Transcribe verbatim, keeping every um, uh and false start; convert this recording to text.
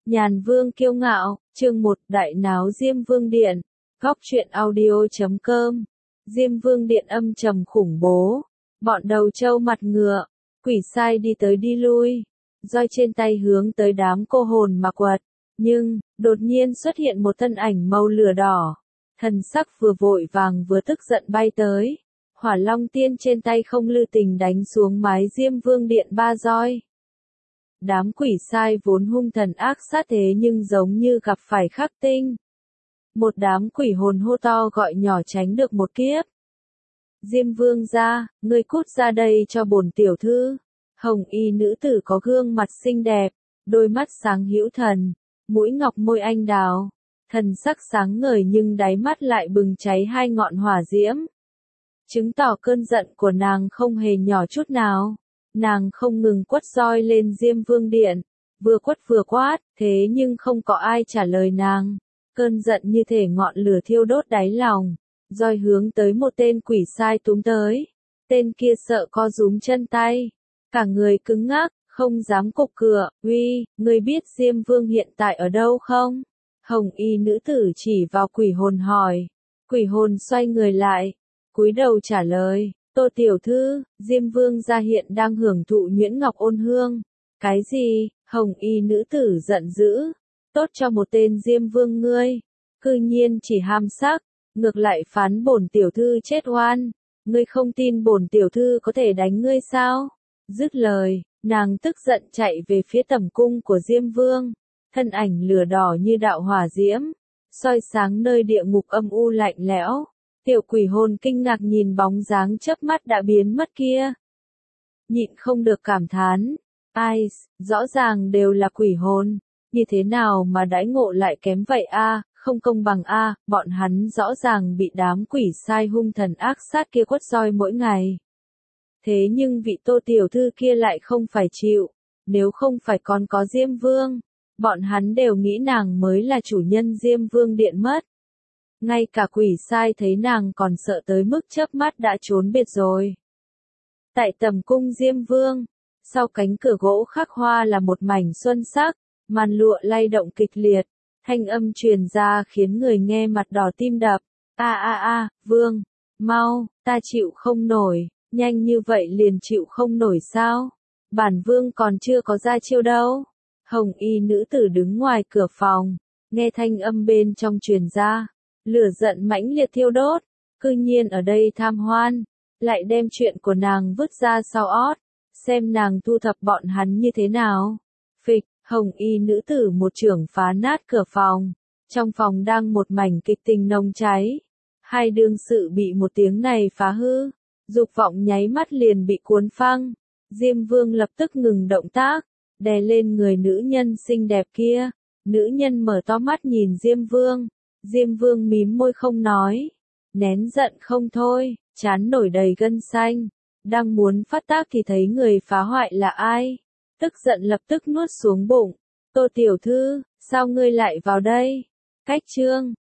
Nhàn Vương kiêu ngạo, chương một Đại náo Diêm Vương Điện, góc truyện audio chấm com. Diêm Vương Điện âm trầm khủng bố, bọn đầu trâu mặt ngựa, quỷ sai đi tới đi lui, roi trên tay hướng tới đám cô hồn mà quật, nhưng, đột nhiên xuất hiện một thân ảnh màu lửa đỏ, thần sắc vừa vội vàng vừa tức giận bay tới, Hỏa Long Tiên trên tay không lưu tình đánh xuống mái Diêm Vương Điện ba roi. Đám quỷ sai vốn hung thần ác sát thế nhưng giống như gặp phải khắc tinh. Một đám quỷ hồn hô to gọi nhỏ tránh được một kiếp. Diêm Vương ra, ngươi cút ra đây cho bổn tiểu thư. Hồng y nữ tử có gương mặt xinh đẹp, đôi mắt sáng hữu thần, mũi ngọc môi anh đào, thần sắc sáng ngời nhưng đáy mắt lại bừng cháy hai ngọn hỏa diễm. Chứng tỏ cơn giận của nàng không hề nhỏ chút nào. Nàng không ngừng quất roi lên Diêm Vương Điện, vừa quất vừa quát, thế nhưng không có ai trả lời nàng. Cơn giận như thể ngọn lửa thiêu đốt đáy lòng, roi hướng tới một tên quỷ sai túm tới. Tên kia sợ co rúm chân tay, cả người cứng ngắc, không dám cục cửa. Uy, ngươi biết Diêm Vương hiện tại ở đâu không? Hồng y nữ tử chỉ vào quỷ hồn hỏi. Quỷ hồn xoay người lại, cúi đầu trả lời. Tô tiểu thư, Diêm Vương gia hiện đang hưởng thụ nhuyễn ngọc ôn hương. Cái gì? Hồng y nữ tử giận dữ. Tốt cho một tên Diêm Vương ngươi. Cư nhiên chỉ ham sắc, ngược lại phán bổn tiểu thư chết oan. Ngươi không tin bổn tiểu thư có thể đánh ngươi sao? Dứt lời, nàng tức giận chạy về phía tẩm cung của Diêm Vương. Thân ảnh lửa đỏ như đạo hỏa diễm, soi sáng nơi địa ngục âm u lạnh lẽo. Tiểu quỷ hồn kinh ngạc nhìn bóng dáng chớp mắt đã biến mất kia. Nhịn không được cảm thán. Ai, rõ ràng đều là quỷ hồn. Như thế nào mà đãi ngộ lại kém vậy a, không công bằng a, bọn hắn rõ ràng bị đám quỷ sai hung thần ác sát kia quất roi mỗi ngày. Thế nhưng vị Tô tiểu thư kia lại không phải chịu. Nếu không phải còn có Diêm Vương, bọn hắn đều nghĩ nàng mới là chủ nhân Diêm Vương Điện mất. Ngay cả quỷ sai thấy nàng còn sợ tới mức chớp mắt đã trốn biệt rồi. Tại tầm cung Diêm Vương, sau cánh cửa gỗ khắc hoa là một mảnh xuân sắc, màn lụa lay động kịch liệt, thanh âm truyền ra khiến người nghe mặt đỏ tim đập. A a a, Vương, mau, ta chịu không nổi, nhanh như vậy liền chịu không nổi sao? Bản Vương còn chưa có ra chiêu đâu. Hồng y nữ tử đứng ngoài cửa phòng, nghe thanh âm bên trong truyền ra. Lửa giận mãnh liệt thiêu đốt, cư nhiên ở đây tham hoan, lại đem chuyện của nàng vứt ra sau ót, xem nàng thu thập bọn hắn như thế nào. Phịch, hồng y nữ tử một chưởng phá nát cửa phòng, trong phòng đang một mảnh kịch tình nồng cháy. Hai đương sự bị một tiếng này phá hư, dục vọng nháy mắt liền bị cuốn phăng. Diêm Vương lập tức ngừng động tác, đè lên người nữ nhân xinh đẹp kia. Nữ nhân mở to mắt nhìn Diêm Vương. Diêm Vương mím môi không nói, nén giận không thôi, trán nổi đầy gân xanh, đang muốn phát tác thì thấy người phá hoại là ai, tức giận lập tức nuốt xuống bụng. Tô tiểu thư, sao ngươi lại vào đây? Cách chương